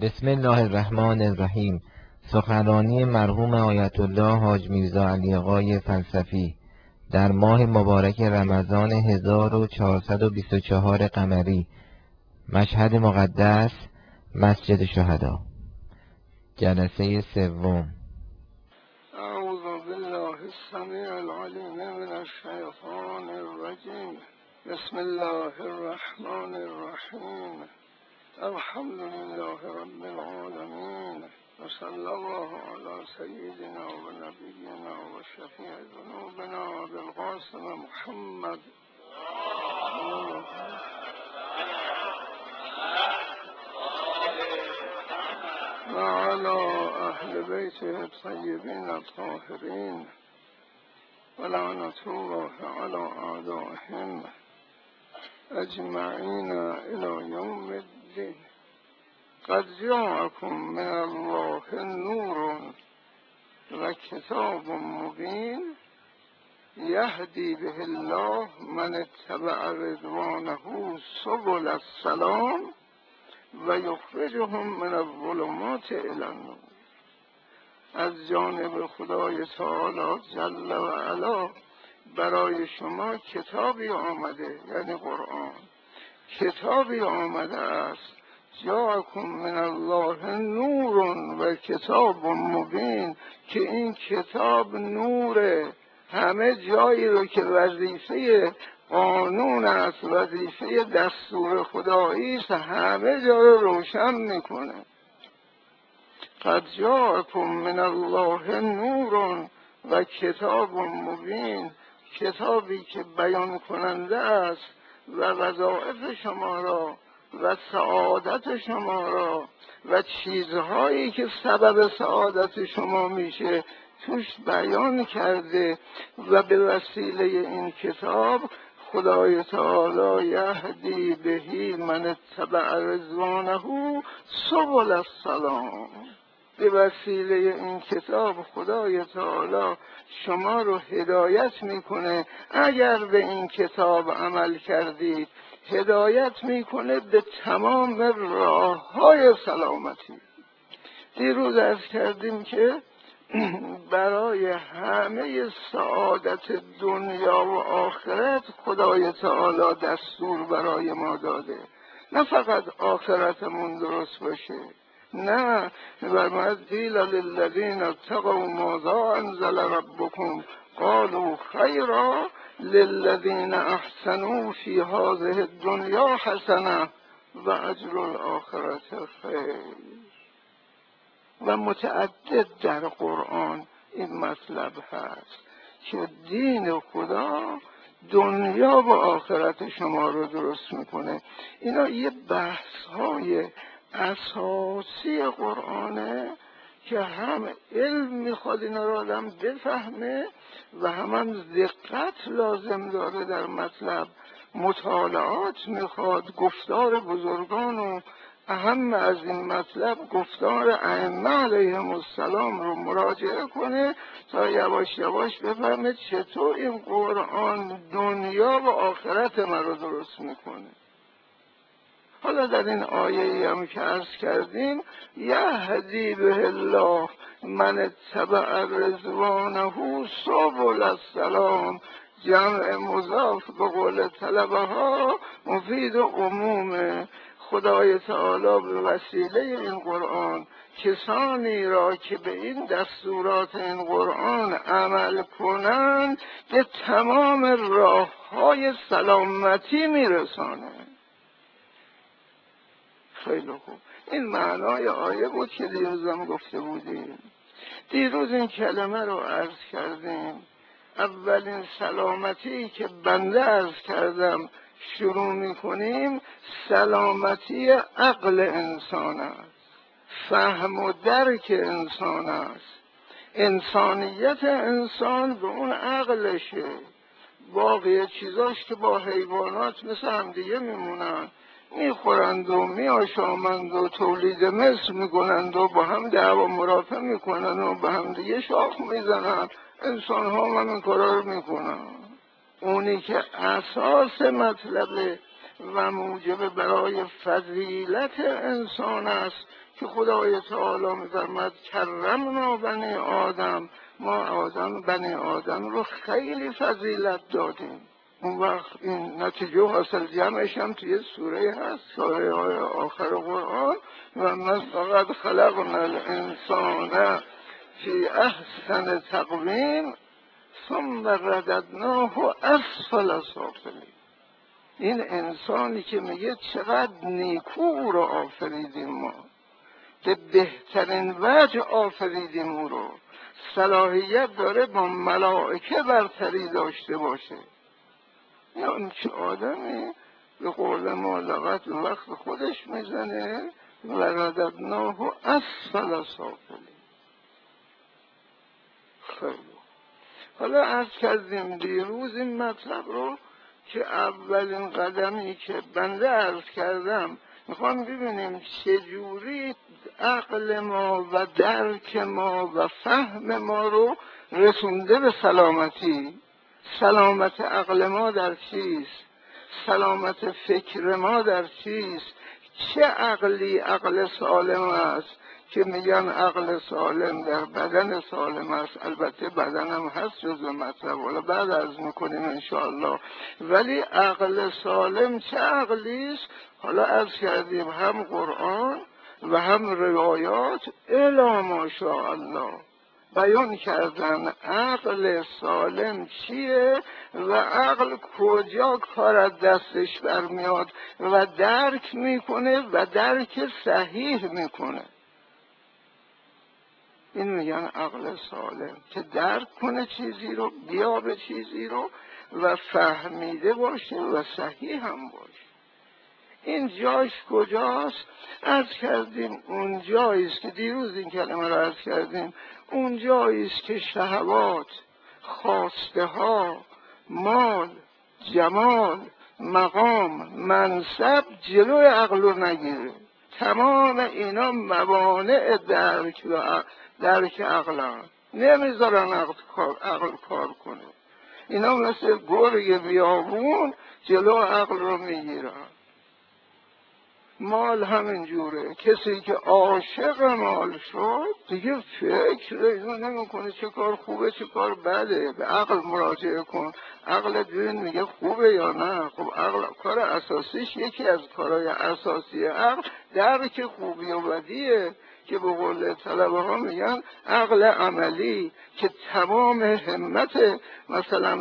بسم الله الرحمن الرحیم. سخنرانی مرحوم آیت الله حاج میرزا علی آقای فلسفی در ماه مبارک رمضان 1424 قمری، مشهد مقدس، مسجد شهدا، جلسه سوم. اعوذ بالله السمیع العلیم من الشیطان الرجیم. بسم الله الرحمن الرحیم. الحمد لله رب العالمین و صلی الله علی سیدنا و نبینا و شفیع ذنوبنا بالقاسم محمد و علی اهل بیته الطیبین الطاهرین و لعنة الله علی اعدائهم اجمعین الی یوم الدین. قد جاءکم من الله نور و کتاب مبین یهدی به الله من اتبع رضوانه سبل السلام و یخرجهم من الظلمات الی النور. از جانب خدای تعالی جل و علا برای شما کتابی آمده، یعنی قرآن، کتابی آمده است. جاءکم من الله نور و کتاب مبین، که این کتاب نوره، همه جایی رو که وظیفه قانون است، وظیفه دستور خدایی است، همه جا رو روشن میکنه. قد جاءکم من الله نور و کتاب مبین، کتابی که بیان کننده است و وظایف شما را و سعادت شما را و چیزهایی که سبب سعادت شما میشه توش بیان کرده، و به وسیله این کتاب خدای تعالی یهدی بهی من اتبع رضوانه سبل السلام. به وسیله این کتاب خدای تعالی شما رو هدایت میکنه. اگر به این کتاب عمل کردید هدایت میکنه به تمام راههای سلامتی. دیروز عرض کردیم که برای همه سعادت دنیا و آخرت خدای تعالی دستور برای ما داده، نه فقط آخرتمون درست باشه، نه. و قیل للذین اتقوا ماذا انزل ربکم قالوا خیرا للذین احسنوا فی هذه الدنیا حسنه و اجر الاخرة خیر. و متعدد در قرآن این مطلب هست که دین خدا دنیا و آخرت شما رو درست میکنه. اینا یه بحث های اساسی قرآنه که هم علم میخواد اینا رو آدم بفهمه و هم دقت لازم داره در مطلب، مطالعات میخواد، گفتار بزرگان و اهم از این مطلب گفتار ائمه علیهم السلام رو مراجعه کنه تا یواش یواش بفهمه چطور این قرآن دنیا و آخرت ما رو درست میکنه. حالا در این آیه هم که عرض کردیم یهدی به الله من اتبع رضوانه سبل السلام، جمع مضاف به قول طلبه ها مفید عمومه. خدای تعالی به وسیله این قرآن کسانی را که به این دستورات این قرآن عمل کنند به تمام راههای سلامتی میرسانه. خیلی خوب، این معنای آیه بود که دیروزم گفته بودیم. دیروز این کلمه رو عرض کردیم. اولین سلامتی که بنده عرض کردم شروع میکنیم سلامتی عقل انسان است، فهم و درک انسان است. انسانیت انسان به اون عقلشه. باقی چیزاش که با حیوانات مثل همدیگه میمونن، میخورند و میآشامند و تولید مثل میکنند و با هم دعوا مرافع میکنند و با هم دیگه شاخ میزنند. انسان ها هم این کارا رو میکنن. اونی که اساس مطلب و موجب برای فضیلت انسان است که خدای تعالی می‌فرماید کرمنا بنی آدم، ما بنی آدم رو خیلی فضیلت دادیم. اون وقت این نتیجه حاصل جمعش هم توی سوره هست، سوره های آخر قرآن، و من فقط خلقنا الانسان فی احسن تقویم ثم رددناه اسفل سافلین. این انسانی که میگه چقدر نیکو رو آفریدیم، ما به بهترین وجه آفریدیم او رو، صلاحیت داره با ملائکه برتری داشته باشه. یا اون چه آدمی به قول ما لغت وقت خودش میزنه و رددناه اسفل سافلین. خیلی حالا عرض کردیم دیروز این مطلب رو که اولین قدمی که بنده عرض کردم میخوام ببینیم چجوری عقل ما و درک ما و فهم ما رو رسونده به سلامتی. سلامت عقل ما در چیست؟ سلامت فکر ما در چیست؟ چه عقلی عقل سالم است که میگن عقل سالم در بدن سالم است؟ البته بدن هم هست جزو مطلب، حالا بعد عرض میکنیم انشاءالله. ولی عقل سالم چه عقلی است؟ حالا عرض کردیم هم قرآن و هم روایات الا ماشاءالله بیان کردن عقل سالم چیه و عقل کجا کار از دستش برمیاد و درک میکنه و درک صحیح میکنه. این میگن عقل سالم که درک کنه چیزی رو، بیابه چیزی رو و فهمیده باشه و صحیح هم باشه. این جایش کجاست؟ عرض کردیم اون جاییست که دیروز این کلمه رو عرض کردیم، اون جاییست که شهوات، خواسته ها، مال، جمال، مقام، منصب جلوی عقل رو نگیره. تمام اینا موانع درک عقلن، نمیذارن عقل کار کنه. اینا مثل گرگ بیابون جلو عقل رو میگیرن. مال همین جوره، کسی که عاشق مال شد دیگه فکر اینو نمیکنه چه کار خوبه چه کار بده، به عقل مراجعه کن، عقل دین میگه خوبه یا نه. خب عقل کار اساسیش، یکی از کارهای اساسی عقل درک خوبی و بدیه که به قول طلبه ها میگن عقل عملی، که تمام همت مثلا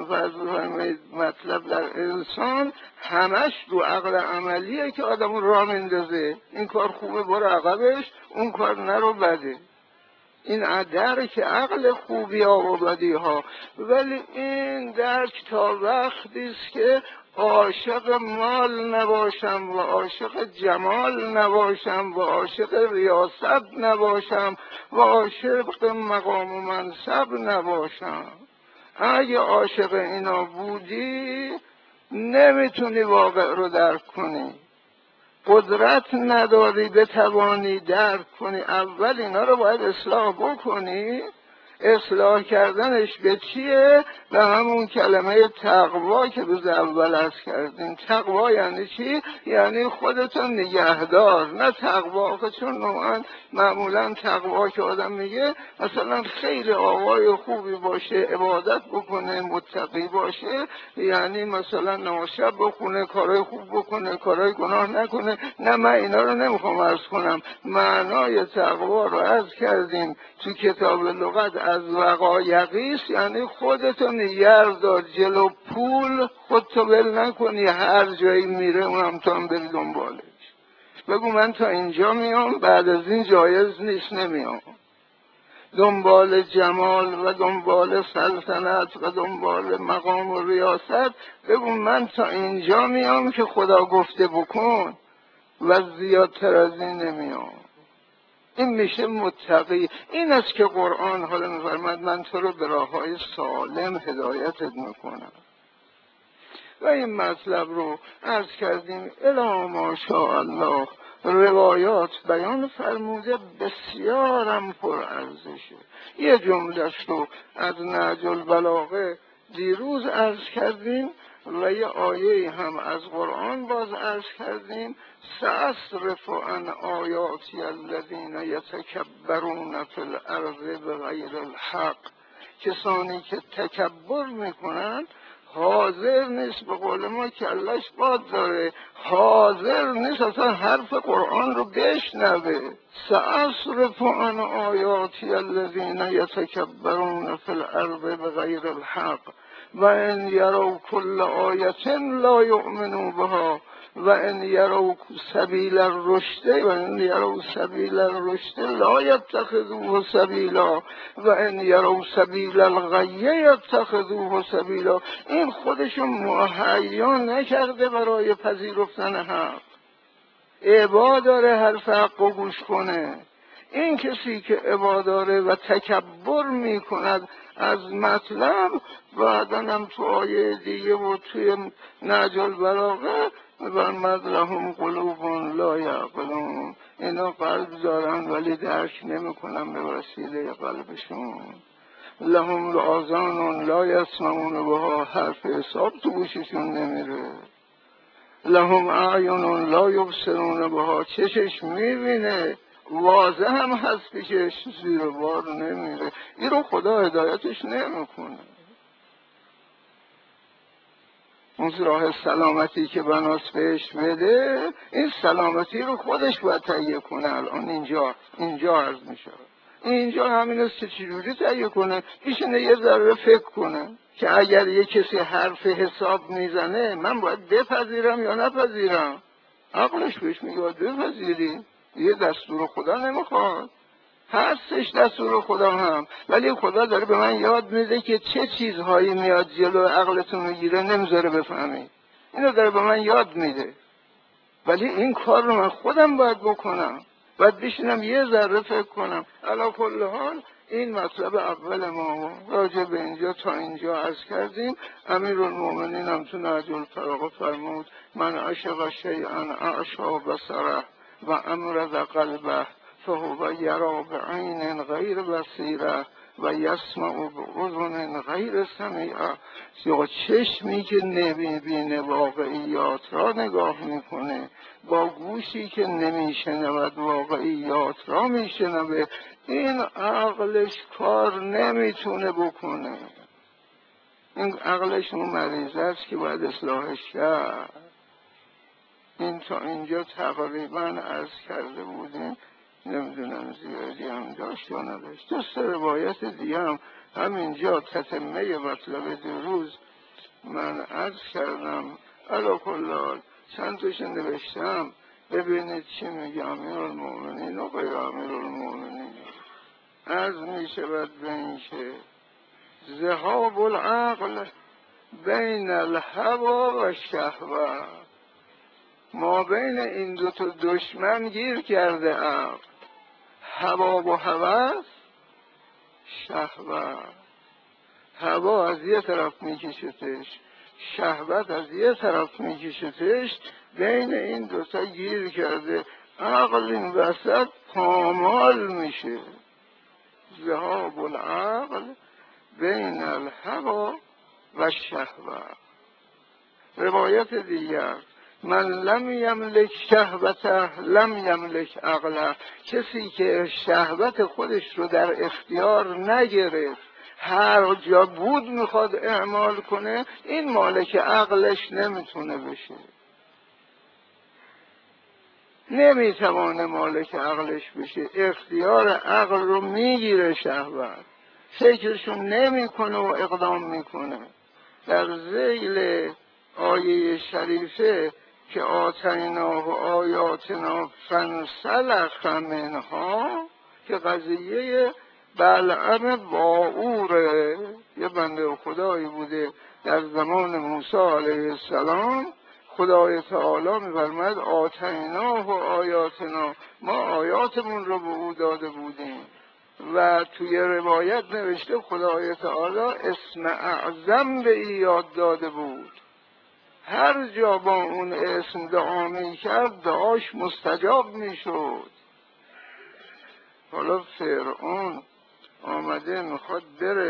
مطلب در انسان همش رو عقل عملیه که آدم راه میندازه. این کار خوبه برو عقبش، اون کار نرو بده. این درک عقل خوبی ها و بدی ها. ولی این درک تا وقتی است که عاشق مال نباشم و عاشق جمال نباشم و عاشق ریاست نباشم و عاشق مقام و منصب نباشم. اگه عاشق اینا بودی نمیتونی واقع رو درک کنی، قدرت نداری بتوانی درک کنی. اول اینا رو باید اصلاح بکنی. اصلاح کردنش به چیه؟ به همون کلمه تقوا که روز اول عرض کردیم. تقوا یعنی چی؟ یعنی خودتو نگهدار، نه تقوا که چون معمولا تقوا که آدم میگه مثلا خیلی آقای خوبی باشه، عبادت بکنه، متقی باشه، یعنی مثلا نماز شب بخونه، کارهای خوب بکنه، کارهای گناه نکنه. نه، من اینا رو نمیخوام عرض کنم. معنای تقوا رو عرض کردیم تو کتاب لغت از وقایقیست، یعنی خودتو نگهدار، جلو پول خودتو ول نکنی، هر جایی میره اونم تو هم بری دنبالش. بگو من تا اینجا میام، بعد از این جایز نیست، نمیام. دنبال جمال و دنبال سلطنت و دنبال مقام و ریاست، بگو من تا اینجا میام که خدا گفته بکن و زیادتر از این نمیام. این میشه متقی. این است که قرآن حالا میفرماید من تو رو به راههای سالم هدایتت میکنم. و این مطلب رو عرض کردیم الا ماشاءالله روایات بیان فرموده، بسیارم پر ارزشه. یه جملهش رو از نهج البلاغه دیروز عرض کردیم و یه آیه هم از قرآن باز عرض کردیم سأصرف عن آیاتی الذین یتکبرون فی الارض بغیر الحق. کسانی که تکبر میکنن حاضر نیست، به قول ما کلش باد داره، حاضر نیست اصلا حرف قرآن رو بشنوه. سأصرف عن آیاتی الذین یتکبرون فی الارض بغیر الحق و ان یروا کل آیة لا یؤمنوا بها و ان یروا سبیل الرشد و ان یروا سبیل الرشد لا یتخذوه سبیلا و ان یروا سبیل الغی یتخذوه سبیلا. این خودشون مهیا نکرده برای پذیرفتن حق، ابا داره حرف حق رو گوش کنه. این کسی که ابا داره و تکبر میکند از مطلب، بعدا هم تو آیه دیگه و توی نهج البلاغه فرمود لهم قلوب لا یعقلون، اینا قلب دارن ولی درک نمیکنن به وسیله قلبشون. لهم آذان لا یسمعون بها، حرف حساب تو گوششون نمیره. لهم اعین لا یبصرون بها، چشش میبینه واضح هم هست پیشش، زیر بار نمیره. این رو خدا هدایتش نمیکنه. اون راه سلامتی که بناس بهش بده، این سلامتی رو خودش باید تهیه کنه. الان اینجا عرض میشه، اینجا همین است که چجوری تهیه کنه. ایشونه یه ذره فکر کنه که اگر یه کسی حرف حساب میزنه من باید بپذیرم یا نپذیرم. عقلش بهش میگه باید بپذیری، یه دستور خدا نمیخواد، هستش دستور خدا هم، ولی خدا داره به من یاد میده که چه چیزهایی میاد جلو عقلتون میگیره نمیذاره بفهمید. اینو داره به من یاد میده، ولی این کار رو من خودم باید بکنم، باید بشینم یه ذره فکر کنم. علی کل حال این مطلب اول ما راجع به اینجا تا اینجا عرض کردیم. امیرالمومنین هم تو نهج البلاغه فرمود من عشق شیئا اعشا بصره و امرض قلبه فهو یرا بعین غیر بصیره و یسمع باذن غیر سمیعه. یا چشمی که نمیبینه واقعیات را نگاه میکنه، با گوشی که نمیشنود واقعیات را میشنوه. این عقلش کار نمیتونه بکنه. این عقلش اون مریض است که باید اصلاحش کرد. این تا اینجا تقریبا عرض کرده بودیم، نمیدونم زیادی هم داشت یا نداشت. دوست روایت دیگه هم همینجا تتمه مطلب دیروز من عرض کردم. علی کل حال چند توش نوشتم، ببینید چی میگه امیرالمومنین و غیر امیرالمومنین. عرض میشود به این که ذهاب العقل بین الهوا و شهوه، ما بین این دو تا دشمن گیر کرده عقل، هوا و هوس، شهوت. هوا از یه طرف میکشتش، شهوت از یه طرف میکشتش، بین این دوتا گیر کرده. عقل این وسط پامال میشه. ذهاب العقل بین الهوا و شهوت. روایت دیگر من لم یملک شهوته لم یملک عقله، کسی که شهوت خودش رو در اختیار نگرفت، هر جا بود میخواد اعمال کنه، این مالک عقلش نمیتونه بشه، نمیتوانه مالک عقلش بشه. اختیار عقل رو میگیره شهوت، فکرشون نمیکنه و اقدام میکنه. در ذیل آیه شریفه که آتیناه آیاتنا فانسلخ منها، که قضیه بلعم باعوره، یه بنده خدایی بوده در زمان موسی علیه السلام. خدای تعالی می‌فرماید آتیناه آیاتنا، ما آیاتمون رو به او داده بودیم. و توی روایت نوشته خدای تعالی اسم اعظم به ای یاد داده بود، هر جا با اون اسم دعا می کرد دعاش مستجاب می شد. حالا فرعون آمده میخواد بره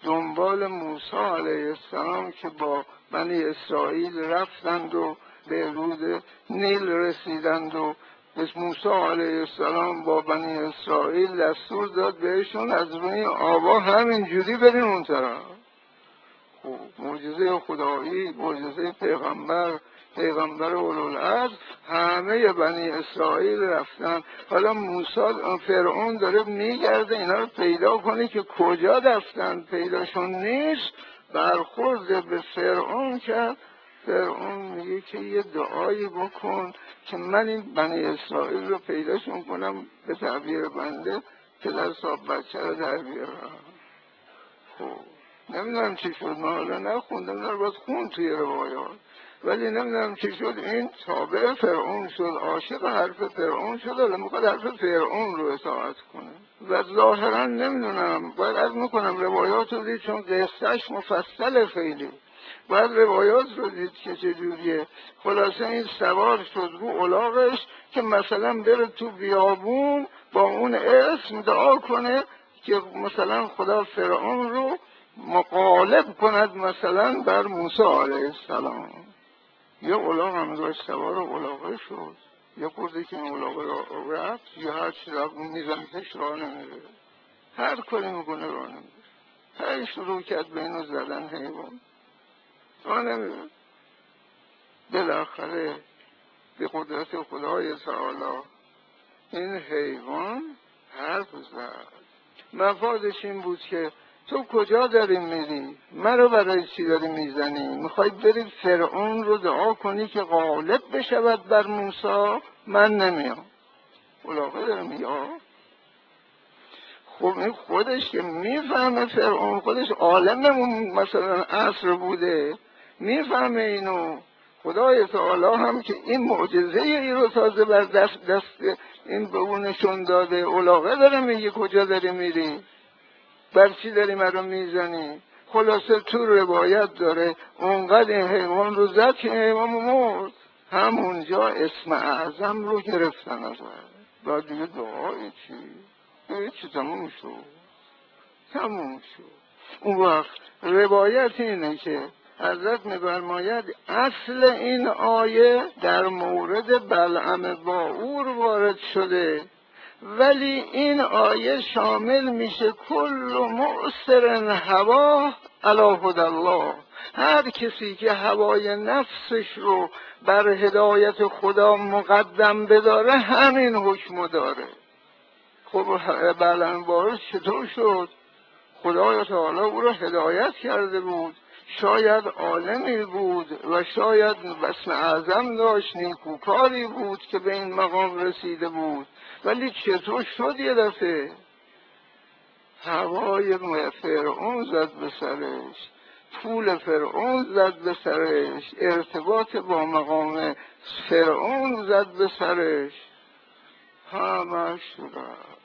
دنبال موسی علیه السلام که با بنی اسرائیل رفتند و به رود نیل رسیدند و موسی علیه السلام با بنی اسرائیل دستور داد بهشون از روی آبا همینجوری برین اون طرف. خب معجزه خدایی، معجزه پیغمبر اولوالعزم، همه بنی اسرائیل رفتن. حالا موسی فرعون داره میگرده اینا رو پیدا کنه که کجا رفتن، پیداشون نیست. برخورد به فرعون کرد. فرعون میگه که یه دعایی بکن که من این بنی اسرائیل رو پیداشون کنم، به تعبیر بنده پدر صاحب بچه رو در بیارم. خب نمیدونم چی شد، من حالا نخوندم، من باید خون توی روایات، ولی نمیدونم چی شد، این تابع فرعون شد، عاشق حرف فرعون شد، حالا میخواد حرف فرعون رو اطاعت کنه. و ظاهرا نمیدونم، باید عرض میکنم روایات رو دید، چون قصهش مفصل خیلی، باید روایات رو دید که چجوریه. خلاصه این سوار شد رو الاغش که مثلا بره تو بیابون با اون اسم دعا کنه که مثلا خدا فرعون رو مغالب کند مثلا بر موسی علیه السلام. یه الاغ هم داشت، سوار الاغه شد، یه خورده که این الاغه رفت، یه هر چی رفت میزنتش راه نمیره، هر کاری میکنه راه نمیره، هی شروع کرد به اینو زدن حیوان، راه نمیره. بالاخره به قدرت خدای تعالی این حیوان حرف زد. مفادش این بود که تو کجا داری میری؟ مرا برای چی داری میزنی؟ میخوای بری فرعون رو دعا کنی که غالب بشود بر موسی؟ من نمیام. الاغه داره میگه خب این خودش که میفهمه فرعون، خودش عالم مثلا عصر بوده، میفهمه اینو. خدای تعالی هم که این معجزه ای رو تازه بر دست این به اون نشون داده. الاغه داره میگه کجا داری میری؟ بر چی داری مرا میزنی؟ خلاصه تو روایت داره اونقدر این حیوان رو زد که حیوان مرد. همونجا اسم اعظم رو گرفتن ازش. بعد دیگه دعای چی تموم شد. اون وقت روایت اینه که حضرت می‌فرماید اصل این آیه در مورد بلعم باعور وارد شده، ولی این آیه شامل میشه کل مؤثر هوا علی هدی الله. هر کسی که هوای نفسش رو بر هدایت خدا مقدم بداره همین حکم داره. خب بلعم باعور چطور شد؟ خدای تعالی او را هدایت کرده بود، شاید عالمی بود و شاید اسم اعظم داشت، نیکوکاری بود که به این مقام رسیده بود، ولی چطور شد یه دفعه هوای فرعون زد به سرش، پول فرعون زد به سرش، ارتباط با مقام فرعون زد به سرش، همش رفت.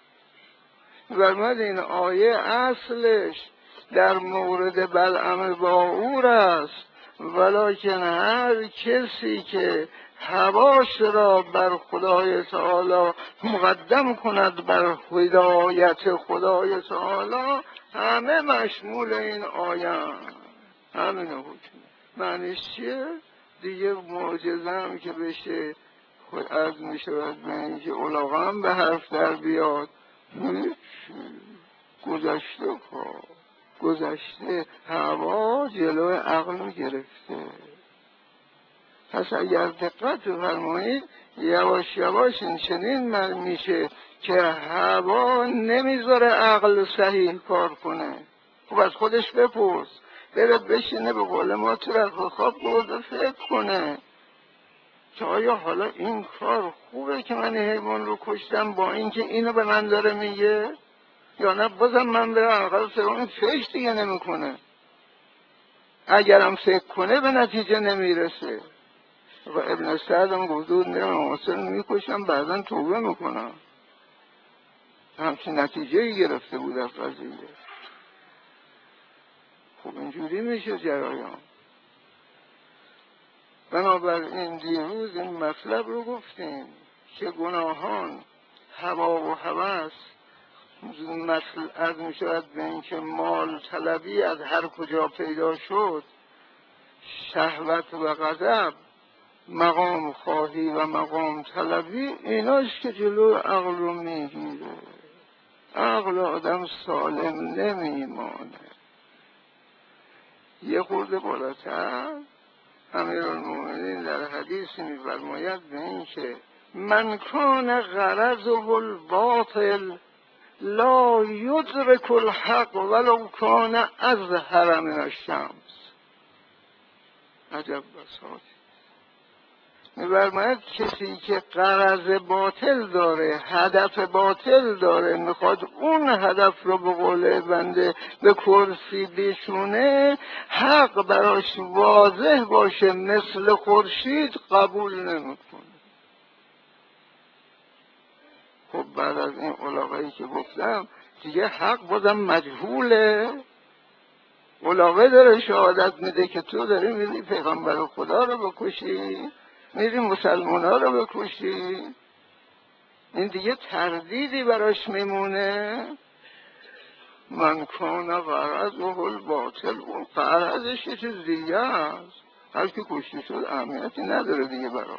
این آیه اصلش در مورد بلعم باعور است، ولیکن هر کسی که هواش را بر خدای تعالی مقدم کند بر هدایت خدای تعالی، همه مشمول این آیه. همین حکم معنیش چیه؟ دیگه معجزه هم که بشه خود از می شود به اینکه الاغه هم به حرف در بیاد. گذشته هوا جلوی عقل رو گرفته. پس اگر دقت فرمایید یواش یواش این چنین میشه که هوا نمیذاره عقل صحیح کار کنه. خب از خودش بپرس، بره بشینه به قول ما تو رخت خواب برده فکر کنه که آیا حالا این کار خوبه که من حیوان رو کشتم با اینکه اینو به من داره میگه، یا نه بازم من به عقل فرعون فکر دیگه نمیکنه. اگرم فکر کنه به نتیجه نمیرسه. و ابن سعد هم گفته میرم معاصر میکشم بعدا توبه میکنم. همچین نتیجه گرفته بود از قضیه. خب اینجوری میشه جرایان. بنابراین دیروز این مطلب رو گفتیم که گناهان، هوا و هوس مثل از می شود به این که مال طلبی از هر کجا پیدا شد، شهوت و غضب، مقام خواهی و مقام طلبی، ایناست که جلو عقل رو میگیره. عقل آدم سالم نمیمانه. یه خورده بالاتر امیرالمومنین در حدیثی می‌فرماید به این که من کان غرضه الباطل لا یدرک الحق ولو کان ازهر من الشمس. عجب بساطی. می‌فرماید کسی که غرض باطل داره، هدف باطل داره، میخواد اون هدف رو به قول بنده به کرسی بشونه، حق براش واضح باشه مثل خورشید قبول نمیکنه. خب بعد از این علاقه‌ای که گفتم دیگه حق بازم مجهوله. علاقه داره شهادت میده که تو داری میری پیغمبر خدا رو بکشی، میری مسلمان ها رو بکشی، این دیگه تردیدی براش میمونه. من کان غرضه الباطل، اون غرضش یه چیز دیگه است، هر کی کشته شد اهمیتی نداره دیگه براش.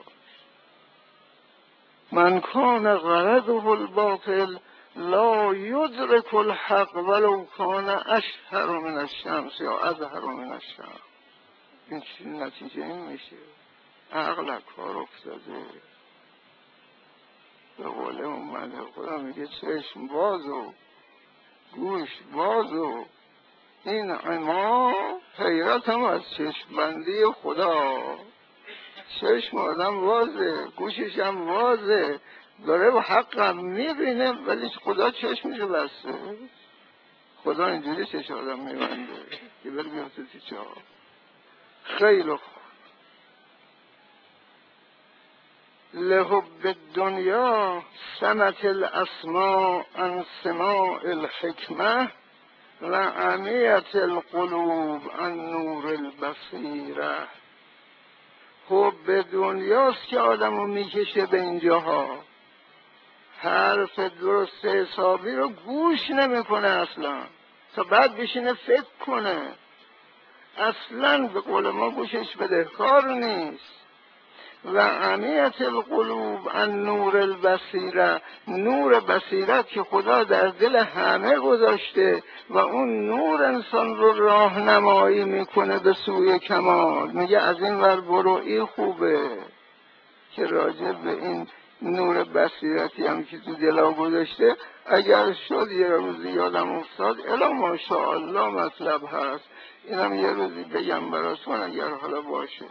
من کان غرضه الباطل لا یدرک الحق ولو کان اشهر من الشمس یا ازهر من الشمس. این چی نتیجه این میشه؟ عقل کار افتاده. به قول اومده خدا میگه چشم باز و گوش باز و این عما، حیرت هم از چشم بندی خدا. چشم آدم وازه، گوشش هم وازه، داره و حق هم میبینه، ولی خدا چشمشو بسته. خدا اینجوری چشم آدم میبنده که بری بیفته تو چاه. خیلی خوب. لحب الدنیا سمت الاسماء عن سماع الحکمه و عمیت القلوب عن نور البصیره. حب دنیاست که آدمو میکشه به اینجاها. حرف درست حسابی رو گوش نمیکنه اصلا، تا بعد بشینه فکر کنه. اصلا به قول ما گوشش بدهکار نیست. و عمیت القلوب عن نور البصیره، نور بصیرت که خدا در دل همه گذاشته و اون نور انسان رو راهنمایی میکنه به سوی کمال. میگه از این ور برو، این خوبه. که راجع به این نور بصیرتی هم که تو دلا گذاشته، اگر شد یه روزی یادم افتاد الا ماشاءالله مطلب هست، اینم یه روزی بگم براتون اگر حالا باشه.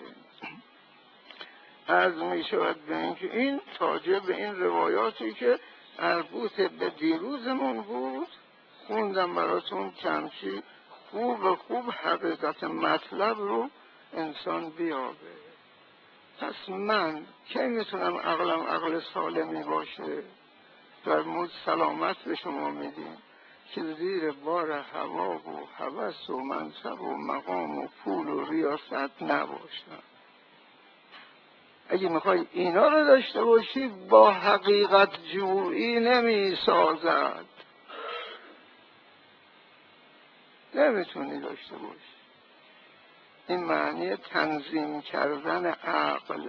از می شود به این که این تاجه به این روایاتی که مربوط به دیروزمون بود خوندم براتون، کمچی خوب حقیقت مطلب رو انسان بیابه. پس من کی میتونم عقلم عقل سالمی باشه؟ فرمود سلامت به شما میدیم که زیر بار هوا و هوس و منصب و مقام و پول و ریاست نباشم. اگه میخوای اینا رو داشته باشی با حقیقت جویی نمی سازد، نمیتونی داشته باشی. این معنی تنظیم کردن عقل،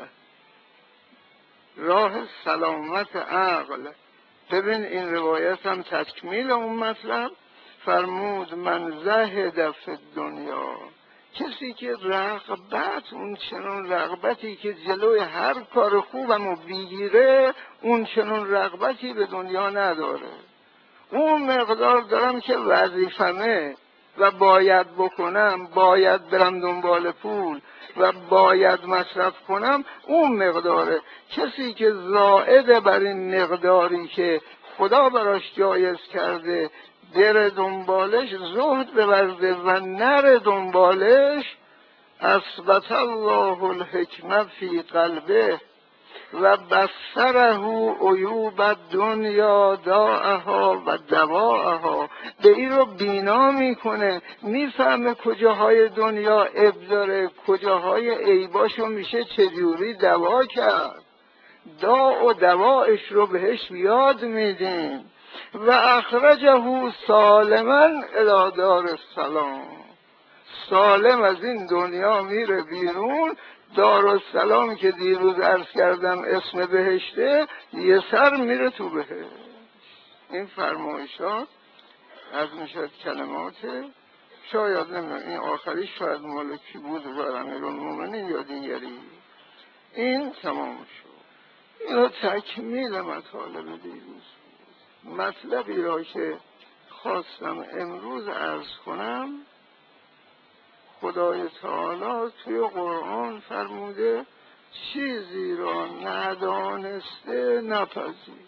راه سلامت عقل. ببین این روایت هم تکمیل اون مطلب. فرمود من زهد فی دنیا، کسی که رغبت، اون چنون رغبتی که جلوی هر کار خوبمو بگیره، اون چنون رغبتی به دنیا نداره. اون مقدار دارم که وظیفمه و باید بکنم، باید برم دنبال پول و باید مصرف کنم، اون مقداره. کسی که زائد بر این مقداری که خدا براش جایز کرده بره دنبالش، زهد بورزه و نره دنبالش، اثبت الله الحکمه فی قلبه و بصره عیوب الدنیا داءها و دواءها. به این رو بینا میکنه، میفهمه کجاهای دنیا عیب داره، کجاهای عیباشو میشه چجوری دوا کرد. داء و دوایش رو بهش یاد میدیم. و اخرجه سالما الی دار السلام، سالم از این دنیا میره بیرون. دارالسلام که دیروز عرض کردم اسم بهشته، یه سر میره تو بهشت. این فرمایشات از میشد کلمات، شاید نمیدونم این آخری شاید مالکی بود و امیرالمومنین یا دیگری. این تمام شد. اینا تکمیل مطالب دیروز. مطلبی را که خواستم امروز عرض کنم، خدای تعالی توی قرآن فرموده چیزی را ندانسته نپذیر.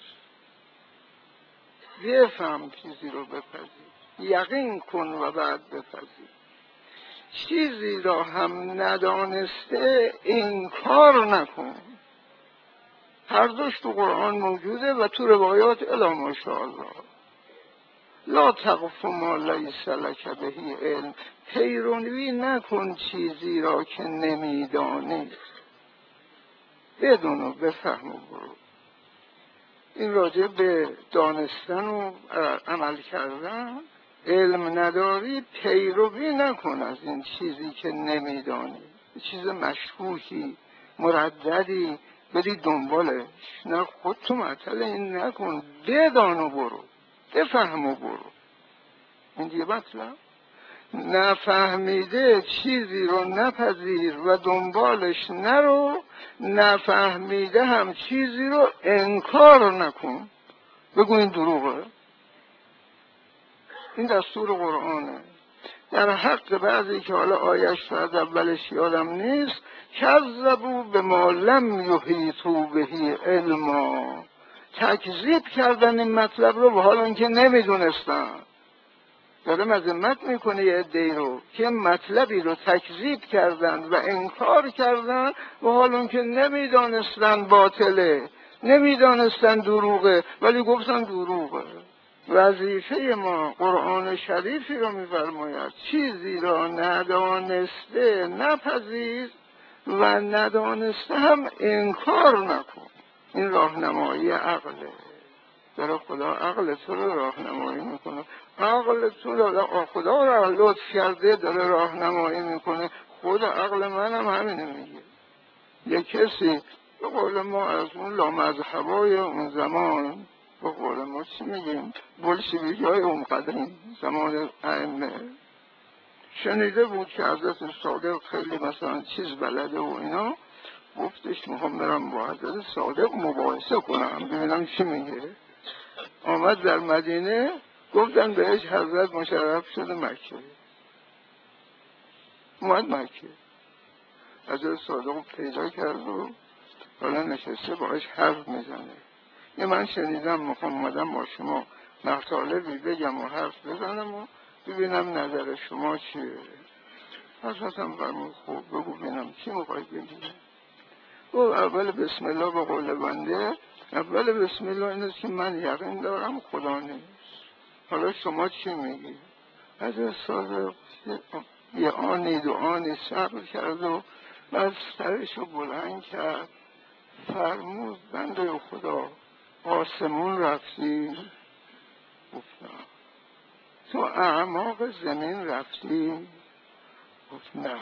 بفهم چیزی رو بپذیر، یقین کن و بعد بپذیر. چیزی را هم ندانسته انکار نکن. هر دوش تو قرآن موجوده و تو روایات الی ماشاءالله. لا تقف ما لیس لک به علم، پیرونی نکن چیزی را که نمیدانی. بدون و بفهم و برو. این راجع به دانستن و عمل کردن. علم نداری پیروی نکن از این چیزی که نمیدانی. چیز مشکوکی مرددی بری دنبالش، نه خودتو معطل این نکن. بدان و برو، بفهم و برو. این دیگه مطلب. نفهمیده چیزی رو نپذیر و دنبالش نرو، نفهمیده هم چیزی رو انکار نکن. بگو این دروغه. این دستور قرآنه. در حق بعضی که حالا آیش از اولش یادم نیست، کذبوا بما لم یحیطوا به علما، تکذیب کردن این مطلب رو به حال اینکه نمیدونستن. داره مذمت میکنه یه عده‌ای رو که مطلبی رو تکذیب کردن و انکار کردن و حال اون که نمیدانستن باطله، نمیدانستن دروغه، ولی گفتن دروغه. وظیفه ما قرآن شریفی رو میفرماید چیزی را ندانسته نپذیر و ندانسته هم انکار نکن. این راهنمایی عقله. برای خدا عقل تو رو راهنمایی میکنه. عقل تو رو خدا را لطف کرده داره راهنمایی میکنه. خود عقل منم همینه میگه. یه کسی به قول ما از اون لامذهبای اون زمان، به قول ما چی میگیم، بلشویکی های اون قدیم زمان ائمه، شنیده بود که حضرت صادق خیلی مثلا چیز بلده و اینا، گفتش میخوام برم با حضرت صادق مباحثه کنم ببینم چی میگه. آمد در مدینه، گفتن بهش حضرت مشرف شده مکه. اومد مکه، حضرت صادق پیدا کرد و حالا نشسته باش حرف میزنه. یه من شنیدم میخوام اومدم با شما مطالبی بگم و حرف بزنم و ببینم نظر شما چیه. حضرتم فرمود خوب بگو ببینم چی میخوای بگی. و اول بسم الله به قول بنده، اول بسم الله این است که من یقین دارم خدا نیست. حالا شما چی میگی؟ حضرت صادق یه آنی دو آنی صبر کرد و بعد سرشو بلند کرد، فرمود بنده خدا آسمون رفتی؟ گفتم. تو اعماق زمین رفتی؟ گفت نه.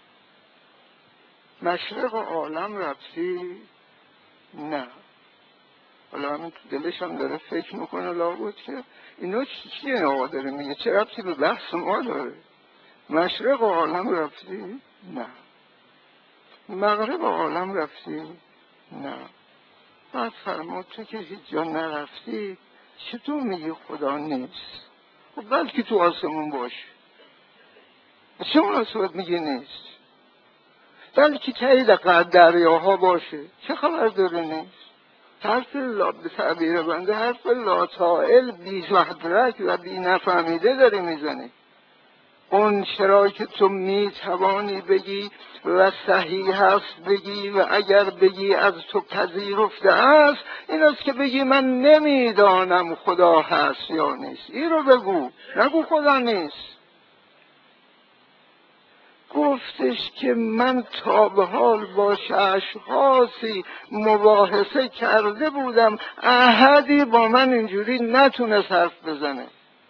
مشرق عالم رفتی؟ نه. حالا همین تو دلش هم داره فکر میکنه لابد که اینو چیه آقا داره میگه، چه ربطی به بحث ما داره؟ مشرق عالم رفتی؟ نه. مغرب عالم رفتی؟ نه. بعد فرمود تو که هیچ جا نرفتی چطور میگی خدا نیست؟ خب بلکه تو آسمون باشه، چه مناسبت میگی نیست؟ بلکه تایید قد دریاها باشه، چه خبر داره نیست؟ حرف به تعبیر بنده حرف لاتائل بی مدرک و بی نفهمیده داری میزنی. اون چرا که تو میتوانی بگی و صحیح هست بگی و اگر بگی از تو پذیرفته است، این است که بگی من نمیدانم خدا هست یا نیست. این رو بگو، نگو خدا نیست. گفتش که من تا به حال با اشخاصی مباحثه کرده بودم، احدی با من اینجوری نتونست حرف بزنه.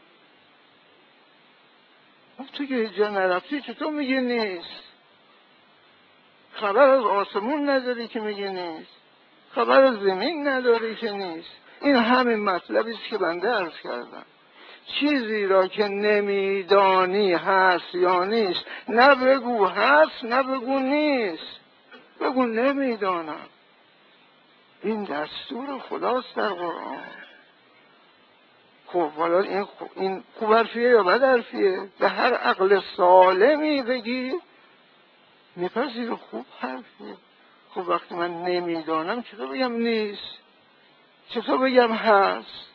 تو که هیچ جا نرفتی چطور میگی نیست؟ خبر از آسمون نداری که میگی نیست، خبر از زمین نداری که نیست. این همین مطلبی است که بنده عرض کردم. چیزی را که نمیدانی هست یا نیست، نه بگو هست نه بگو نیست، بگو نمیدانم. این دستور خداست در قرآن. خب حالا این خوب حرفیه یا بد حرفیه؟ به هر عقل سالمی بگی میپذیر خوب حرفیه. خب وقتی من نمیدانم چطور بگم نیست؟ چطور بگم هست؟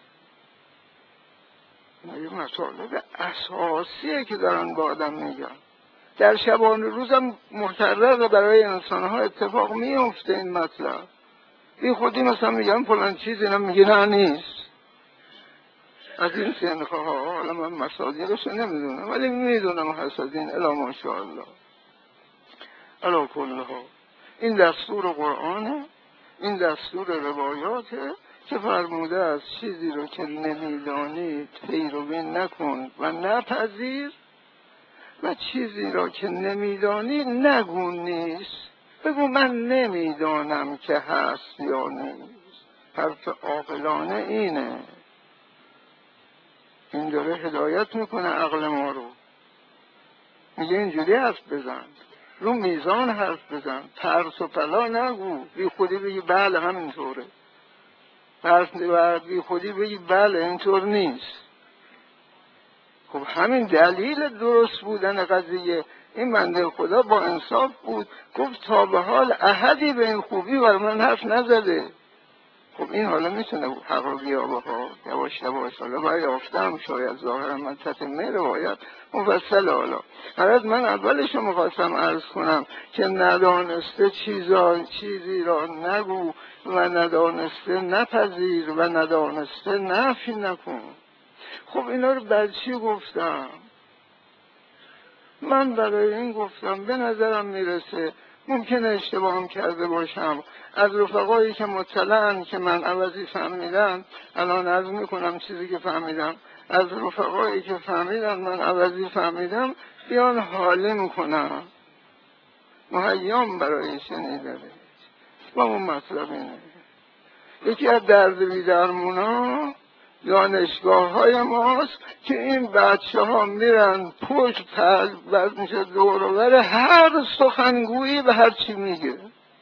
این مطالب اساسیه که دارن با آدم میگن. در شبانه روزم محترق برای انسانها اتفاق میفته این مطلب. این خودی مثلا میگم فلان چیز، اینا میگه نه نیست. از این سنخه ها، حالا من مصادیقش نمیدونم ولی میدونم هست از این الا ماشاءالله. الا کلها این دستور قرآنه، این دستور روایاته که فرموده است چیزی رو که نمیدانی پیروی نکن و نپذیر، و چیزی را که نمیدانی نگو نیست، بگو من نمیدانم که هست یا نیست. حرف عاقلانه اینه. این داره هدایت میکنه عقل ما رو. میگه اینجوری حرف بزن، رو میزان حرف بزن، ترس و پلا نگو، بی خودی بگی بله همینطوره، بی خودی بگی بله اینطور نیست. خب همین دلیل درست بودن قضیه. این بنده خدا با انصاف بود، گفت تا به حال احدی به این خوبی بر من حرف نزده. خب این حالا میتونه حق رو بیابه ها، یواش یواش. حالا باید یافتم شاید ظاهرا من تتمه روایت مفصل. حالا من اولش رو میخواستم عرض کنم که ندانسته چیزی را نگو و ندانسته نپذیر و ندانسته نفی نکن. خب اینا رو بر چی گفتم؟ من برای این گفتم به نظرم میرسه ممکنه اشتباهم کرده باشم. از رفقایی که مطلعن که من عوضی فهمیدم، الان عرض میکنم چیزی که فهمیدم، از رفقایی که فهمیدن من عوضی فهمیدم بیان حاله میکنم، مهیام برای شنیدنش. و اون مطلب اینه. یکی از درد بیدرمونا دانشگاه های ماست که این بچه ها میرن پشت بعد میشه دوروبر هر سخنگویی به هر چی میگه،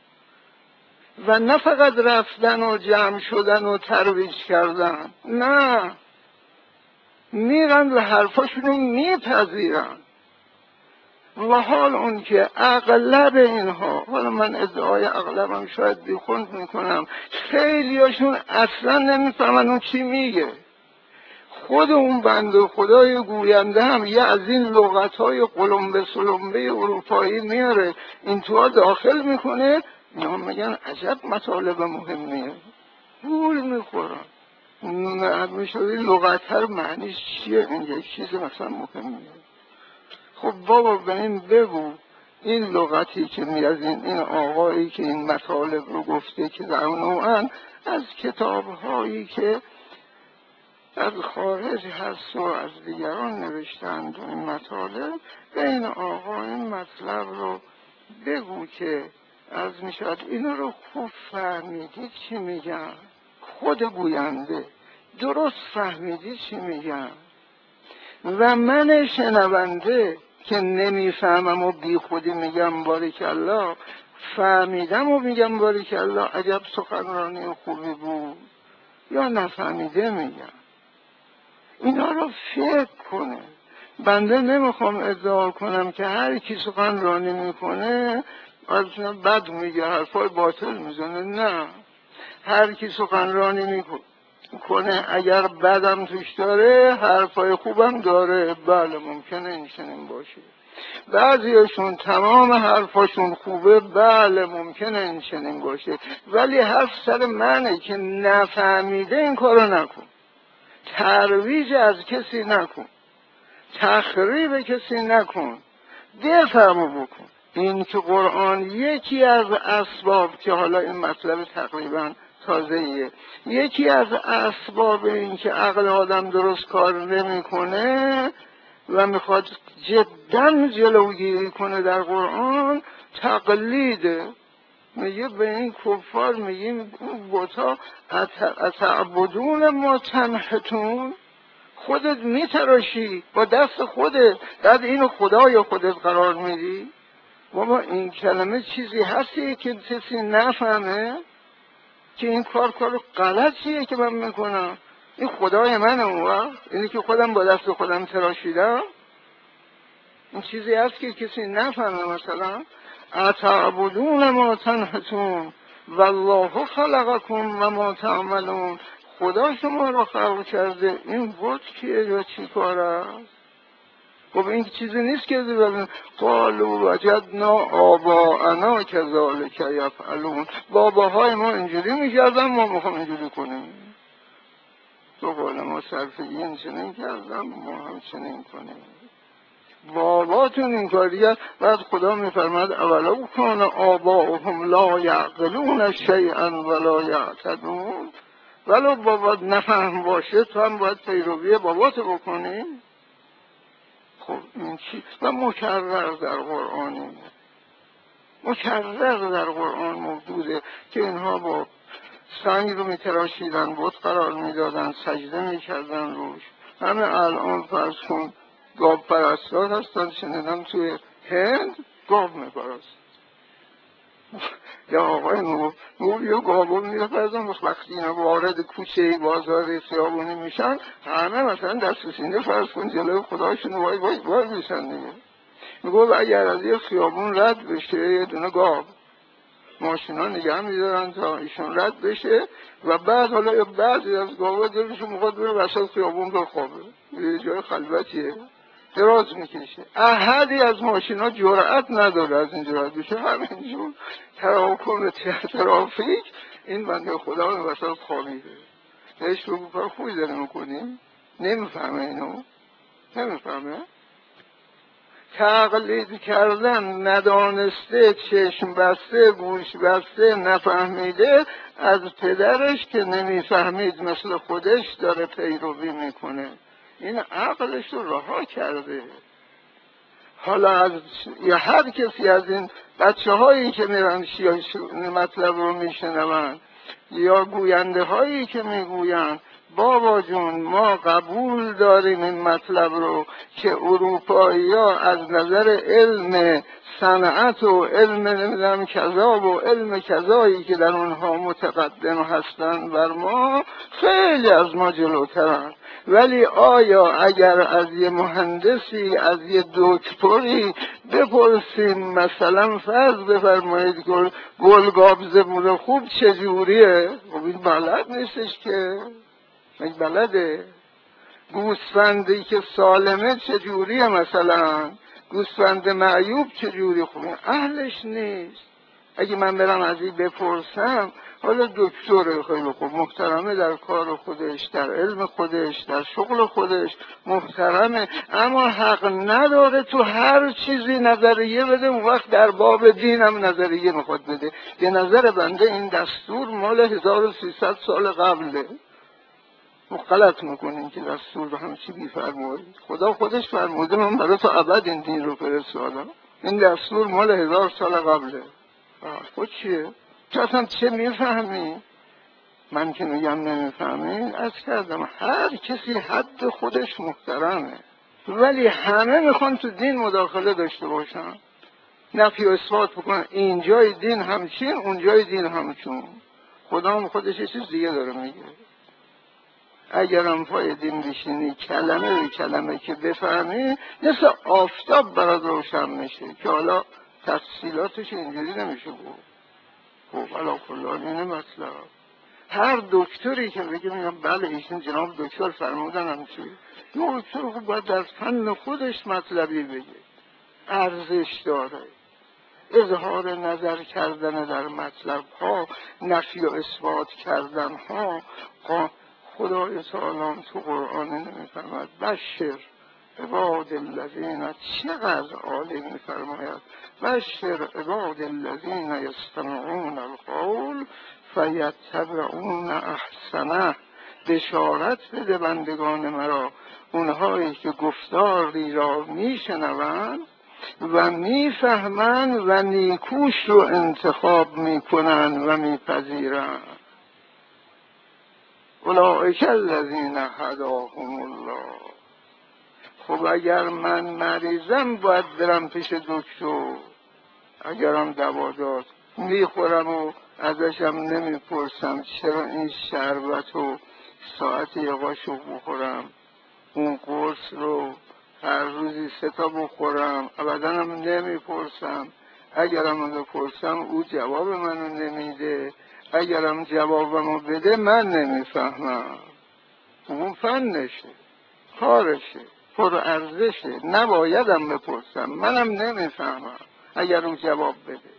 و نه فقط رفتن و جمع شدن و ترویج کردن، نه، میرن و حرفاشونو میپذیرن. و حال اون که اغلب اینها، حالا من ادعای اغلبم شاید بیخوند میکنم، خیلی هاشون اصلا نمیفهمن اون چی میگه. خود اون بنده خدای گوینده هم یه از این لغتهای قلمبه سلمبه اروپایی میاره این توها داخل میکنه، اینا میگن عجب مطالب مهمیه، گول میخورن. میشه این لغت ها معنیش چیه؟ این یک چیز مثلا مهمیه. خب بابا به این بگو این لغتی که میاد این آقایی که این مطالب رو گفته که در نوعا از کتابهایی که از خارج هست و از دیگران نوشتند این مطالب، به این آقا این مطلب رو بگو که از میشد اینو رو خوب فهمیدی چی میگن، خود گوینده درست فهمیدی چی میگن، و من شنونده که نمیفهمم و بی خودی میگم باریکالله، فهمیدم و میگم باریکالله عجب سخنرانی خوبی بود، یا نفهمیده میگم. اینا رو فکر کنه. بنده نمیخوام ادعا کنم که هر کی سخنرانی میکنه بد میگه، حرفای باطل میزنه، نه. هر کی سخنرانی میکنه اگر بدم توش داره حرفای خوبم داره، بله ممکنه این چنین باشه. بعضیشون تمام حرفاشون خوبه، بله ممکنه این چنین باشه، ولی حرف سر منه که نفهمیده این کارو نکن، ترویج از کسی نکن، تخریب کسی نکن، بفهم و بکن. این که قرآن یکی از اسباب، که حالا این مطلب تقریبا تازه‌ایه، یکی از اسباب این که عقل آدم درست کار نمیکنه و میخواد جدا جلوگیری کنه در قرآن، تقلیده. میگه به این کفار، میگیم اون بوتا اتعبدون ما تنحتون، خودت میتراشی با دست خودت، بعد اینو خدای خودت قرار میدی. بابا این کلمه چیزی هستی که کسی نفهمه که این کار غلطیه که من میکنم؟ این خدای منه اون وقت، اینی که خودم با دست خودم تراشیدم. این چیزی هست که کسی نفهمه. مثلا اتعبدون ما تنحتون والله خلقکم و ما تعملون، خدا شما را خلق کرده، این بود کیه یا چی کار است؟ خب این چیزی نیست که ببین قالوا وجدنا آباءنا کذالک یفعلون، باباهای ما اینجوری میکردن، ما میخوام اینجوری کنیم. تو قول ما صرفیین چنین کردن، ما هم چنین کنیم. باباتون این کاریه. بعد خدا میفرماد اولو کان آباؤهم لا یعقلون شیئا ولا یعتدون، ولو بابات نفهم باشه تو هم باید پیروی بابات بکنی. خب این چی؟ و مکرر در قرآن، مکرر در قرآن موجوده که اینها با سنگ رو میتراشیدن، بت قرار میدادن، سجده میکردن روش. همه الان فرض کن گاو پرستار هستن، شنیدم توی هند گاو میپرست. یا آقای نور یا گاو میپرستن، وقتی اینا وارد کوچه بازار خیابونی میشن، همه مثلا دست و سینه فرض کن جلوی خداشون وای میشن دیگه. میگو اگر از یه خیابون رد بشه یه دونه گاو، ماشینا نگه میدارن تا ایشون رد بشه و بعد حالا بعضی از گاوها دلشون میخواد بره وسط خیابون بخوابه، یه جای خلوتیه، دراز میکشه. احدی از ماشینا جرأت نداره از اینجا رد بشه، همینجور تراکم ترافیک این بنده خدا به وسط خوابیده. بهش بگو کار خوبی داره میکنیم، نمیفهمه اینو، نمیفهمه. تقلید کردن، ندانسته، چشم بسته، گوش بسته، نفهمیده، از پدرش که نمیفهمید مثل خودش داره پیروی میکنه. این عقلش رو رها کرده. حالا از یا هر کسی از این بچه هایی که میرن مطلب رو میشنون یا گوینده هایی که میگوین بابا جون ما قبول داریم این مطلب رو که اروپایی ها از نظر علم صنعت و علم نمیدونم کذا و علم کذایی که در اونها متقدم هستن بر ما، خیلی از ما جلوترن. ولی آیا اگر از یه مهندسی، از یه دکتری بپرسیم مثلا فرض بفرمایید گلگاب زبون خوب چجوریه؟ خب این بلد نیستش که، این بلده. گوسفندی که سالمه چجوریه؟ مثلا گوسفند معیوب چجوری؟ خب این اهلش نیست. اگه من برم از این بپرسم، حالا دکتر خیلی خوب محترمه، در کار خودش، در علم خودش، در شغل خودش محترمه، اما حق نداره تو هر چیزی نظریه بده. اون وقت در باب دین هم نظریه میخواد بده. به نظر بنده این دستور مال 1300 سال قبله. غلط میکنین که دستور رو همچی بیفرمایید. خدا خودش فرموده من برای تو ابد این دین رو فرستادم. این دستور مال 1000 سال قبله. خود چیه؟ تو اصلا چه میفهمی؟ من که میگم نمیفهمی، از کردم هر کسی حد خودش محترمه، ولی همه میخوان تو دین مداخله داشته باشن، نفی و اثبات بکنن، اینجای دین همچین اونجای دین همچون. خدا هم خودش یه چیز دیگه داره میگه. اگرم پای دین بشینی کلمه به کلمه که بفهمی، مثل آفتاب برات روشن میشه، که حالا تفصیلاتش اینجوری نمیشه بود. خب حالا کلان اینه مطلب. هر دکتری که بگه میگم بله ایشون جناب دکتر فرمودن همچی، دکتر خب باید در فن خودش مطلبی بگه، ارزش داره، اظهار نظر کردن در مطلب ها، نفی و اثبات کردن ها. خدای تعالی تو قرآن نمیفهمد بشر عباد الذین، چقدر عالی می‌فرماید بشر عباد الذین یستمعون القول فیتبعون احسنه، بشارت بده بندگان مرا، اونهایی که گفتاری را میشنوند و میفهمند و نیکوش رو انتخاب میکنند و میپذیرند. اولئک الذین هداهم الله. خب اگر من مریضم باید برم پیش دکتر، اگرم دوا داد میخورم و ازشم نمیپرسم چرا این شربت و ساعت یقاشو بخورم، اون قرص رو هر روزی 3 تا بخورم، ابدا هم نمیپرسم. اگرم بپرسم او جواب منو نمیده، اگرم جوابمو بده من نمیفهمم. اون فنشه، کارشه، پر ارزشه، نبایدم بپرسم، منم نمیفهمم اگر اون جواب بده.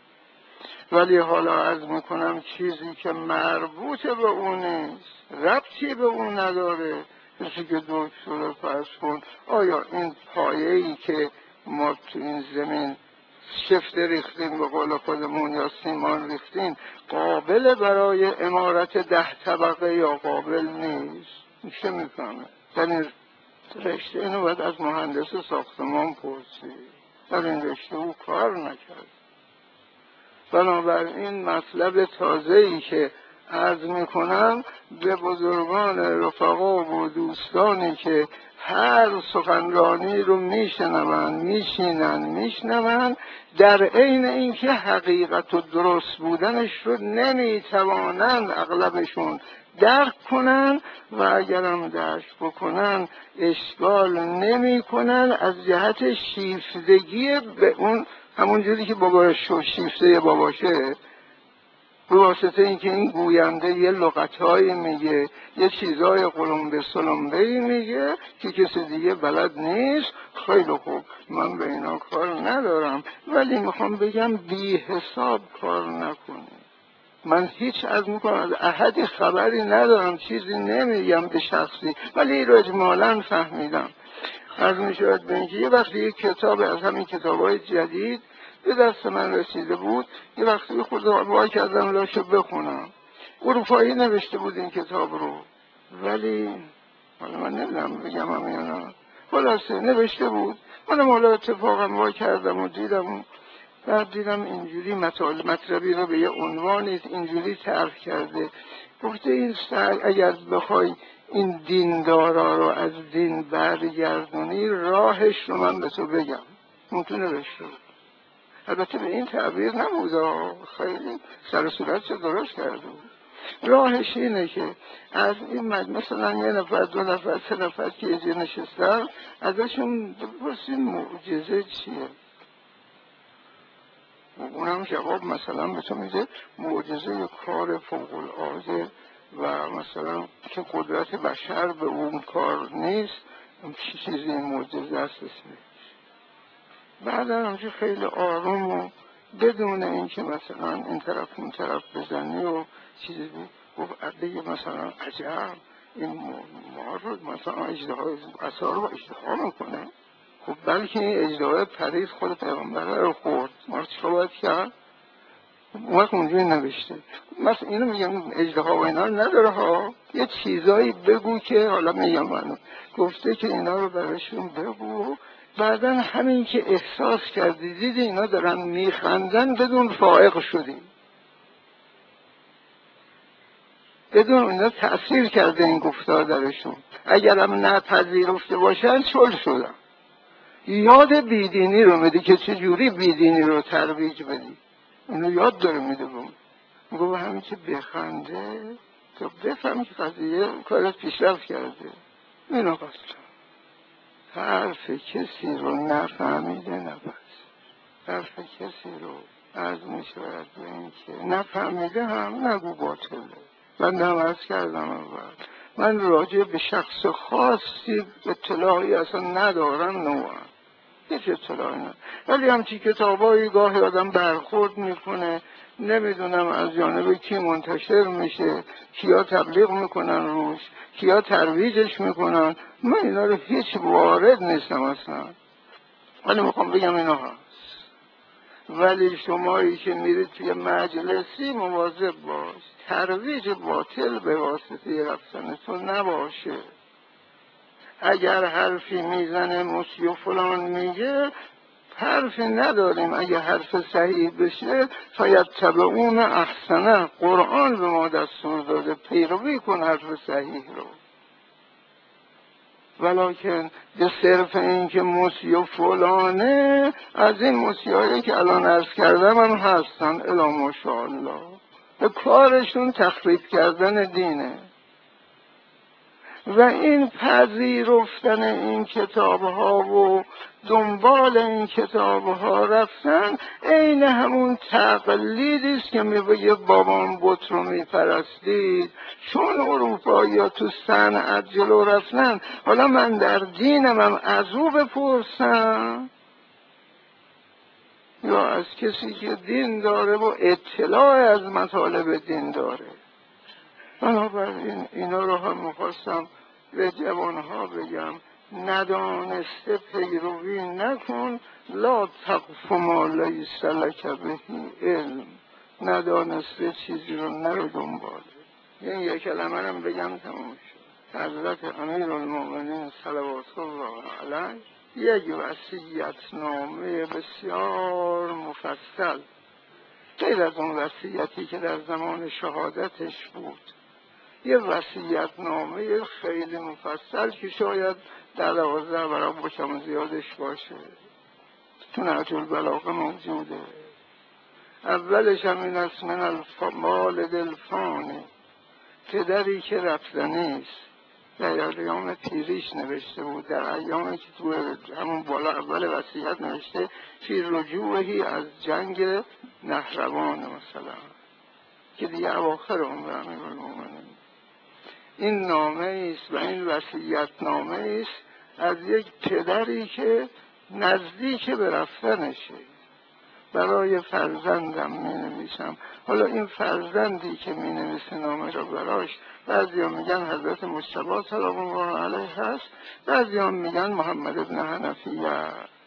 ولی حالا عرض میکنم چیزی که مربوط به اون نیست، ربطی به اون نداره، مثل که دکتر فرض کن آیا این پایه‌ای که ما تو این زمین شفته ریختیم به قول خودمون یا سیمان ریختیم قابل برای عمارت 10 طبقه یا قابل نیست؟ میشه میفهمه. در این رشته اینو باید از مهندس ساختمان پرسید، در این رشته او کار نکرد. بنابراین مطلب تازه‌ای که عرض میکنم به بزرگان رفقا و دوستانی که هر سخنرانی رو میشنوند، میشنوند در عین اینکه حقیقت و درست بودنش رو نمیتوانند اغلبشون درک کنن و اگرم درک بکنن اشکال نمی کنن از جهت شیفتگی به اون، همون جوری که بابا شیفته باباشه، به واسطه اینکه این گوینده یه لغتهایی میگه، یه چیزای قلمبه سلمبه‌ای میگه که کسی دیگه بلد نیست. خیلی خوب، من به اینا کار ندارم، ولی میخوام بگم بی حساب کار نکنید. من هیچ از میکنم از احدی خبری ندارم، چیزی نمیگم به شخصی، ولی این رو اجمالا فهمیدم. از میشود به اینکه یه وقتی یک کتاب از همین کتاب‌های جدید به دست من رسیده بود، یه وقتی خود وای کردم لاشو بخونم. اروپایی نوشته بود این کتاب رو، ولی حالا من نمیدونم بگم هم یا نه، خلاصه نوشته بود. منم حالا اتفاقا وای کردم و دیدم، بعد دیدم اینجوری مطلبی رو به یه عنوانی اینجوری طرح کرده، گفته این اگر بخوای این دیندارا رو از دین برگردونی راهش رو من به تو بگم. ممکنه نوشته بود، البته به این تعبیر نبود، خیلی سر صورتش درست کرده بود. راهش اینه که از این مثلا 1 نفر 2 نفر 3 نفر که اینجا نشستن ازشون بپرسین معجزه چیه، اونم جواب مثلا به تو میده معجزه کار فوق العاده و مثلا که قدرت بشر به اون کار نیست، چیزی معجزه است اسمش. بعد همچه خیلی آروم و بدون اینکه مثلا این طرف اون طرف بزنی و چیزی گفت بگه مثلا عجب این ما رو مثلا اثار رو اجتهاع میکنه. خب بلکه این اجتهاع پرید خود پیغمبر رو خورد، ما رو چه باید کرد؟ اون وقت اونجوری نوشته. مثلا اینو میگم اجتهاع و اینا نداره ها، یه چیزایی بگو که حالا میگم منو گفته که اینا رو براشون بگو. بعدن همین که احساس کردی دیدی اینا دارن میخندن بدون فائق شدی، بدون اینا تأثیر کرده این گفتار درشون. اگرم نپذیرفته باشن چل شدن. یاد بیدینی رو میدی که چجوری بیدینی رو ترویج بدی، اینو یاد داره میده بهم. میگه همین که بخنده تو بفهم که قضیه کارت پیشرفت کرده. اینو قصد حرف کسی رو نفهمیده نبست، حرف کسی رو از میشود به این که نفهمیده هم نگو باطله. من هم عرض کردم اول من راجع به شخص خاصی اطلاعی اصلا ندارم، نوعا هیچ اطلاعی نه. ولی همچی کتابایی گاهی آدم برخورد میکنه، نمیدونم از جانب کی منتشر میشه، کیا تبلیغ میکنن روش، کیا ترویجش میکنن، من اینا رو هیچ وارد نیستم اصلا، ولی میخوام بگم اینا هست. ولی شمایی که میرید توی مجلسی مواظب باش ترویج باطل به واسطه رفتن تو نباشه. اگر حرفی میزنه موسیو فلان میگه، حرفی نداریم. اگه حرف صحیح بشه فیتبعون احسنه، قرآن به ما دستور داده پیروی کن حرف صحیح رو. ولیکن به صرف این که موسیو فلانه، از این موسیوهایی که الان عرض کردم هم هستن الا ماشاءالله، به کارشون تخریب کردن دینه. و این پذیرفتن این کتاب ها و دنبال این کتاب ها رفتن عین همون تقلیدی است که میگه بابام بت رو میپرستید. چون اروپایی ها تو صنعت جلو رفتن، حالا من در دینم هم از او بپرسم یا از کسی که دین داره و اطلاع از مطالب دین داره. بنابراین اینا رو هم میخواستم به جوانها بگم، ندانسته پیروی نکن، لا تقف ما لیس لک به علم، ندانسته چیزی رو نرو دنباله. این یک کلمه رو بگم تموم شد. حضرت امیرالمومنین صلوات الله علیه یک وصیت‌نامه بسیار مفصل، غیر از اون وصیتی که در زمان شهادتش بود، یه وصیت‌نامه خیلی مفصل که شاید در 12 برای بکم زیادش باشه، تو نهج البلاغه موجوده. اولش هم این است: من الوالد الفانی، پدری که رفتنیست. در ایام پیریش نوشته بود، در ایامی که تو همون بالا اول وصیت نوشته فی رجوعی از جنگ نهروان مثلا، که دیگه اواخر عمر امیرالمومنین. این نامه است و این وصیت نامه است از یک پدری که نزدیک به رفتنشه. برای فرزندم می نویسم. حالا این فرزندی که می نویسه نامه رو براش، بعضی ها میگن حضرت مجتبی سلام الله علیه هست، بعضی ها میگن محمد ابن حنفیه.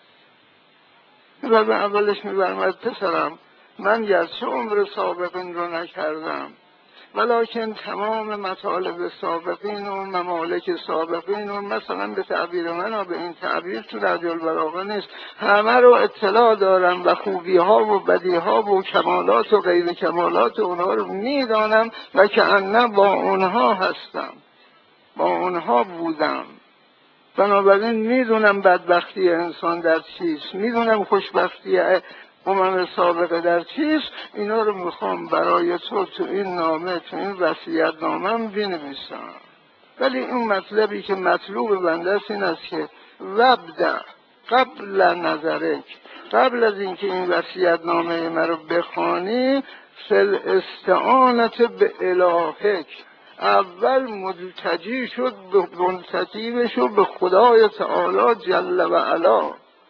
و به اولش میبرمد: پسرم، من گرچه عمر سابقین رو نکردم، ولیکن تمام مطالب سابقین و ممالک سابقین و مثلا به تعبیر من به این تعبیر تو نهج البلاغه نیست، همه رو اطلاع دارم و خوبی ها و بدی ها و کمالات و غیر کمالات اونها رو میدانم و که انا با اونها هستم، با اونها بودم. بنابراین میدونم بدبختی انسان در چیست، میدونم خوشبختی امم سابقه در چیست. اینا رو میخوام برای تو این نامه، تو این وصیت نامه بنویسم. ولی این مطلبی که مطلوب بنده است این است که وابدأ قبل نظرک، قبل از اینکه این وصیت نامه من رو بخوانی، فل استعانت به الهک، اول ملتجی شد، منتجی بشو به خدای تعالی جل و علا.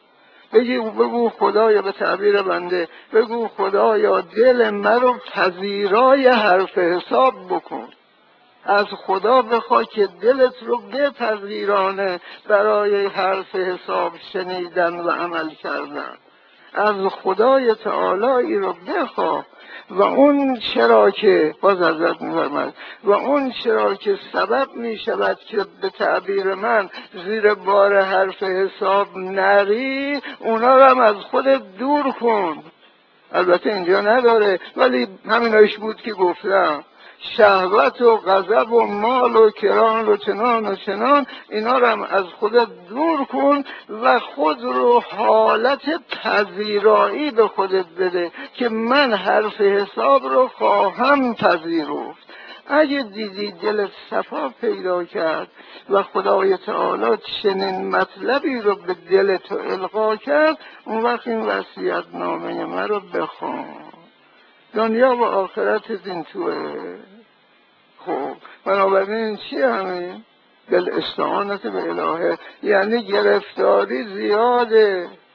بگو خدایا، به تعبیر بنده بگو خدایا دل من رو پذیرای حرف حساب بکن. از خدا بخوا که دلت رو بپذیرانه برای حرف حساب شنیدن و عمل کردن. از خدای تعالی ای رو بخوا. و اون چرا که باز حضرت می‌فرماید و اون چرا که سبب می شود که به تعبیر من زیر بار حرف حساب نری، اونا رو هم از خودت دور کن. البته اینجا نداره ولی همینایش بود که گفتم، شهوت و غضب و مال و کران و چنان و چنان، اینا رو هم از خودت دور کن و خود رو حالت پذیرایی به خودت بده که من حرف حساب رو خواهم پذیرفت. اگه دیدی دلت صفا پیدا کرد و خدای تعالی چنین مطلبی رو به دلت القا کرد، اون وقت این وصیت نامه من رو بخوان. دنیا و آخرت این توه. خب بنابراین چی همین؟ بالاستعانت به الهه، یعنی گرفتاری زیاده.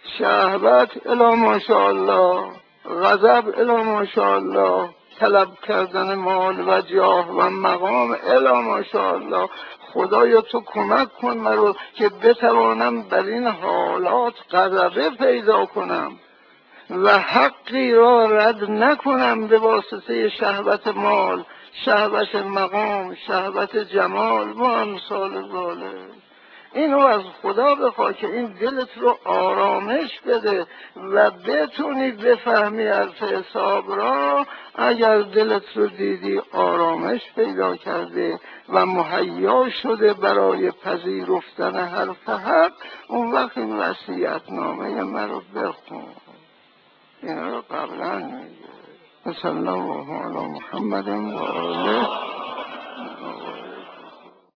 شهوت الا ماشاءالله، غضب الا ماشاءالله، طلب کردن مال و جاه و مقام الا ماشاءالله. خدایا تو کمک کن مرا که بتوانم بر این حالات غلبه پیدا کنم و حقی را رد نکنم به واسطه شهوت مال، شهوت مقام، شهوت جمال و امثال ذالک. اینو از خدا بخواه که این دلت رو آرامش بده و بتونی بفهمی از حساب را. اگر دلت رو دیدی آرامش پیدا کرده و مهیا شده برای پذیرفتن حرف حق، اون وقت این وصیت نامه من رو بخون. این رو قبلا میگه. صلی الله علی محمد و آله